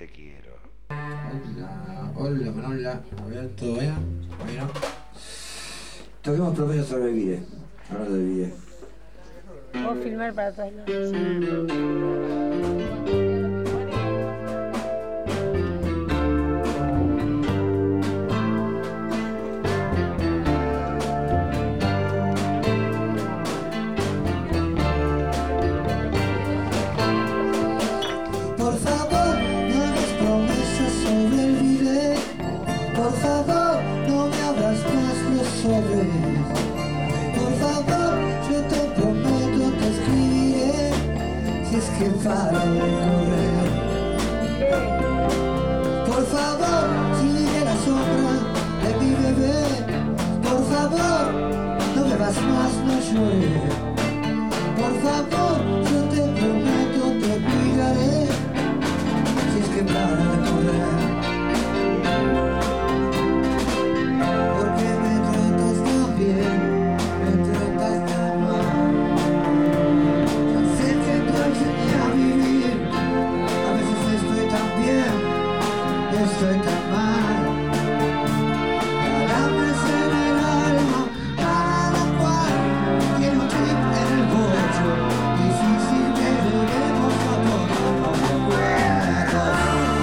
te quiero. Hola, Manola. A ver, ¿todo bien? Bueno. Toquemos promedio sobre el video. Hablando del video. Puedo filmar para todos lados. Por favor, no hagas promesas sobre el video. Por favor, no me abras más los sobres. Por favor, yo te prometo te escribiré si es que paro de correr. Por favor, sigue la sombra de mi bebé. Por favor, no bebas más, no llores. Por favor, yo te prometo te cuidaré si es que para de correr. Porque me tratas tan bien, me tratas tan mal. Ya sé que te enseñé a vivir, a veces estoy tan bien, estoy tan mal. Calambres en el alma, cada cual tiene un chip en el bocho. Difícil que lleguemos a todos los recuerdos.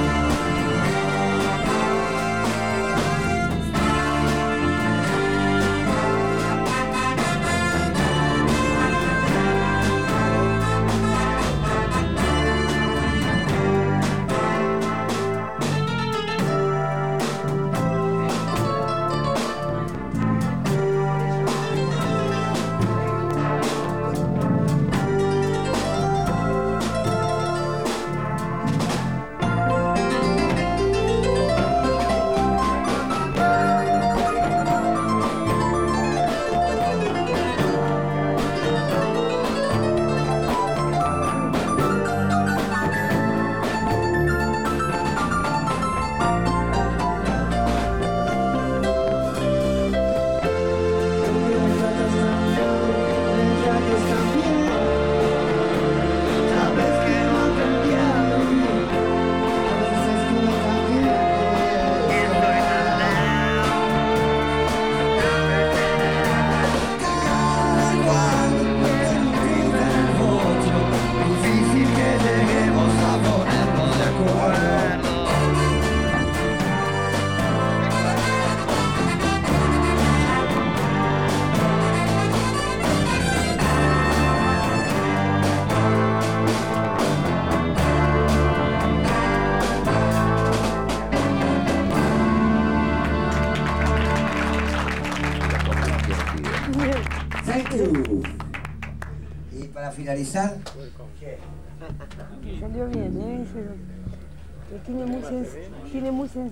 Thank you. Y para finalizar, Salió bien, ¿eh? Tiene muy